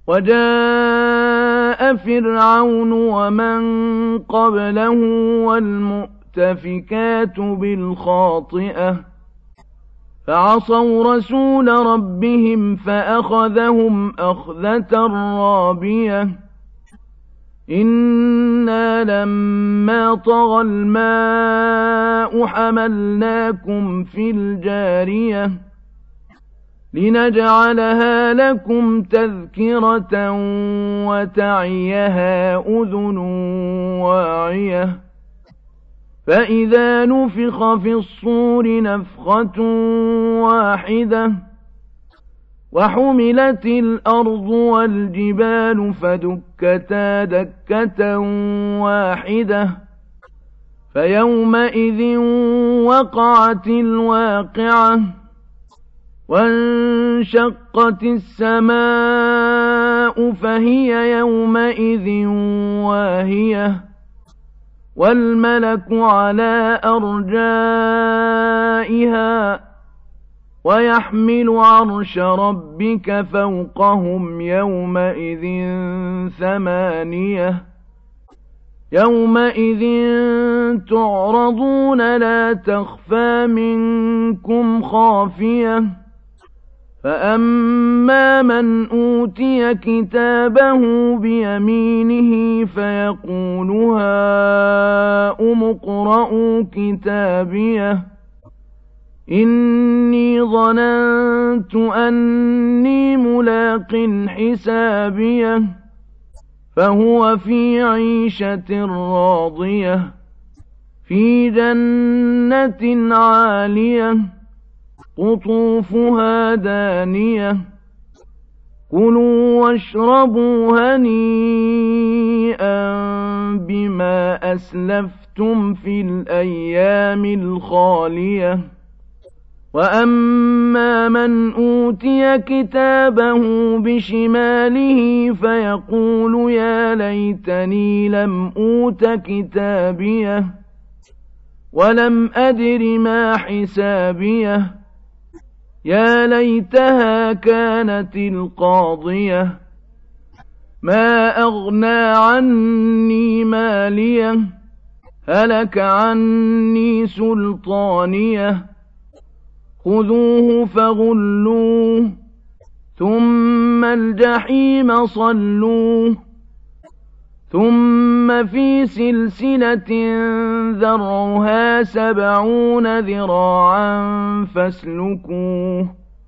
وجاء فرعون ومن قبله والمؤتفكات بالخاطئة فعصوا رسول ربهم فأخذهم أخذة رابية إنا لما طغى الماء حملناكم في الجارية لنجعلها لكم تذكرة وتعيها أذن واعية فإذا نفخ في الصور نفخة واحدة وحملت الأرض والجبال فدكتا دكة واحدة فيومئذ وقعت الواقعة وانشقت السماء فهي يومئذ واهية والملك على أرجائها ويحمل عرش ربك فوقهم يومئذ ثمانية يومئذ تعرضون لا تخفى منكم خافية فأما من أوتي كتابه بيمينه فيقول هاؤم اقرءوا كتابيه إني ظننت أني ملاق حسابيه فهو في عيشة راضية في جنة عالية قطوفها دانية كلوا واشربوا هنيئا بما أسلفتم في الأيام الخالية وأما من أوتي كتابه بشماله فيقول يا ليتني لم أوت كتابيه ولم أدر ما حسابيه يا ليتها كانت القاضية ما أغنى عني ماليه هلك عني سلطانيه خذوه فغلوه ثم الجحيم صلوه ثم في سلسلة ذرعها 70 ذراعا فاسلكوه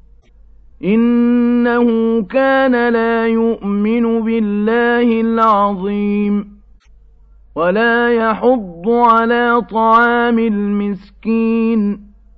إنه كان لا يؤمن بالله العظيم ولا يحض على طعام المسكين